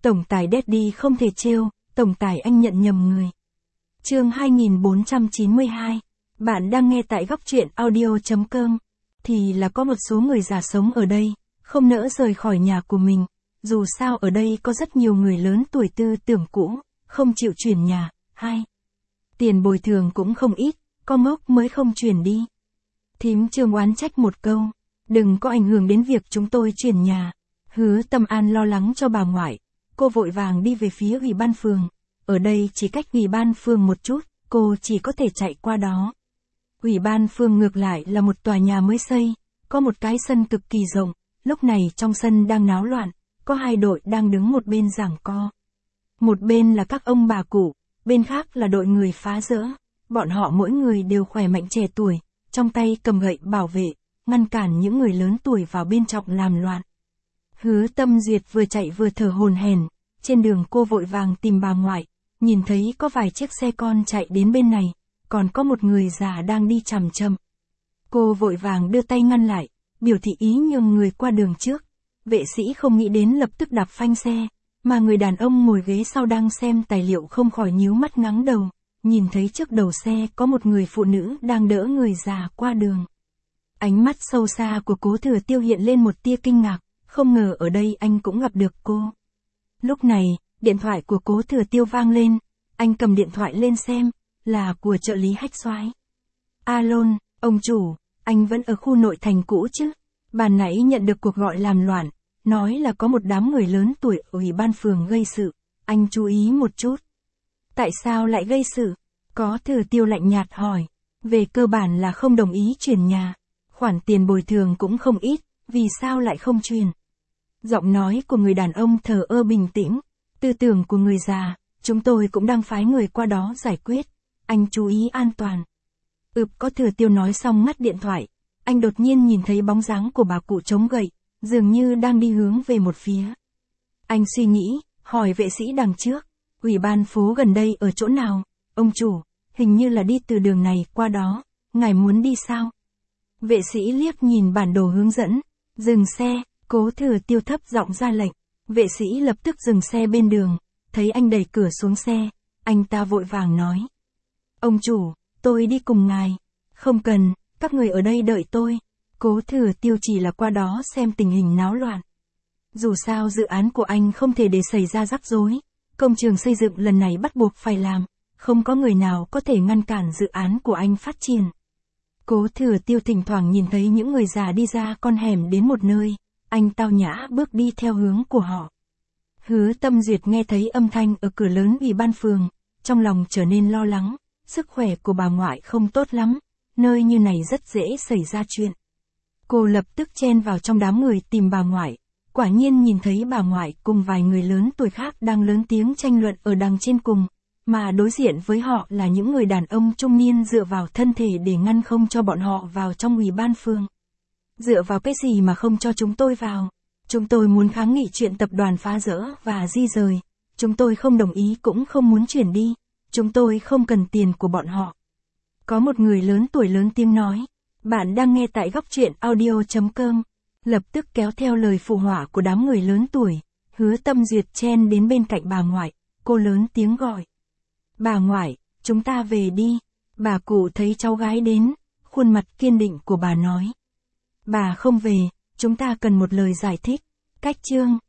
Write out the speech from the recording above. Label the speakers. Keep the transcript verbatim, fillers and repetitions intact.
Speaker 1: Tổng tài Daddy không thể trêu, tổng tài anh nhận nhầm người. Chương hai nghìn bốn trăm chín mươi hai. Bạn đang nghe tại góc truyện audio chấm com. Thì là có một số người già sống ở đây, không nỡ rời khỏi nhà của mình. Dù sao ở đây có rất nhiều người lớn tuổi tư tưởng cũ, không chịu chuyển nhà. Hai. Tiền bồi thường cũng không ít, có ngốc mới không chuyển đi. Thím Trương oán trách một câu. Đừng có ảnh hưởng đến việc chúng tôi chuyển nhà. Hứa Tâm An lo lắng cho bà ngoại. Cô vội vàng đi về phía ủy ban phường. Ở đây chỉ cách ủy ban phường một chút, cô chỉ có thể chạy qua đó. Ủy ban phường ngược lại là một tòa nhà mới xây, có một cái sân cực kỳ rộng, lúc này trong sân đang náo loạn, có hai đội đang đứng một bên giằng co. Một bên là các ông bà cụ, bên khác là đội người phá rỡ, bọn họ mỗi người đều khỏe mạnh trẻ tuổi, trong tay cầm gậy bảo vệ, ngăn cản những người lớn tuổi vào bên trong làm loạn. Hứa Tâm Duyệt vừa chạy vừa thở hổn hển, trên đường cô vội vàng tìm bà ngoại, nhìn thấy có vài chiếc xe con chạy đến bên này, còn có một người già đang đi chằm chậm. Cô vội vàng đưa tay ngăn lại, biểu thị ý nhường người qua đường trước. Vệ sĩ không nghĩ đến lập tức đạp phanh xe, mà người đàn ông ngồi ghế sau đang xem tài liệu không khỏi nhíu mắt ngáng đầu, nhìn thấy trước đầu xe có một người phụ nữ đang đỡ người già qua đường. Ánh mắt sâu xa của Cố Thừa Tiêu hiện lên một tia kinh ngạc, không ngờ ở đây anh cũng gặp được cô. Lúc này, điện thoại của Cố Thừa Tiêu vang lên, anh cầm điện thoại lên xem, là của trợ lý Hách Soái. Alo, ông chủ, anh vẫn ở khu nội thành cũ chứ? Ban nãy nhận được cuộc gọi làm loạn, nói là có một đám người lớn tuổi ở ủy ban phường gây sự, anh chú ý một chút. Tại sao lại gây sự? Cố Thừa Tiêu lạnh nhạt hỏi. Về cơ bản là không đồng ý chuyển nhà, khoản tiền bồi thường cũng không ít, vì sao lại không chuyển? Giọng nói của người đàn ông thờ ơ bình tĩnh, tư tưởng của người già, chúng tôi cũng đang phái người qua đó giải quyết, anh chú ý an toàn. Ừp, Cố Thừa Tiêu nói xong ngắt điện thoại, anh đột nhiên nhìn thấy bóng dáng của bà cụ chống gậy, dường như đang đi hướng về một phía. Anh suy nghĩ, hỏi vệ sĩ đằng trước, ủy ban phố gần đây ở chỗ nào? Ông chủ, hình như là đi từ đường này qua đó, ngài muốn đi sao? Vệ sĩ liếc nhìn bản đồ hướng dẫn, dừng xe, Cố Thừa Tiêu thấp giọng ra lệnh, vệ sĩ lập tức dừng xe bên đường, thấy anh đẩy cửa xuống xe, anh ta vội vàng nói. Ông chủ, tôi đi cùng ngài. Không cần, các người ở đây đợi tôi. Cố Thừa Tiêu chỉ là qua đó xem tình hình náo loạn. Dù sao dự án của anh không thể để xảy ra rắc rối, công trường xây dựng lần này bắt buộc phải làm, không có người nào có thể ngăn cản dự án của anh phát triển. Cố Thừa Tiêu thỉnh thoảng nhìn thấy những người già đi ra con hẻm đến một nơi, anh tao nhã bước đi theo hướng của họ. Hứa Tâm Duyệt nghe thấy âm thanh ở cửa lớn ủy ban phường, trong lòng trở nên lo lắng, sức khỏe của bà ngoại không tốt lắm, nơi như này rất dễ xảy ra chuyện. Cô lập tức chen vào trong đám người tìm bà ngoại, quả nhiên nhìn thấy bà ngoại cùng vài người lớn tuổi khác đang lớn tiếng tranh luận ở đằng trên cùng, mà đối diện với họ là những người đàn ông trung niên dựa vào thân thể để ngăn không cho bọn họ vào trong ủy ban phường. Dựa vào cái gì mà không cho chúng tôi vào? Chúng tôi muốn kháng nghị chuyện tập đoàn phá rỡ và di rời, chúng tôi không đồng ý cũng không muốn chuyển đi, chúng tôi không cần tiền của bọn họ. Có một người lớn tuổi lớn tiếng nói, bạn đang nghe tại góc truyện audio chấm com, lập tức kéo theo lời phụ họa của đám người lớn tuổi, Hứa Tâm Duyệt chen đến bên cạnh bà ngoại, cô lớn tiếng gọi. Bà ngoại, chúng ta về đi. Bà cụ thấy cháu gái đến, khuôn mặt kiên định của bà nói. Bà không về, chúng ta cần một lời giải thích. Cách chương,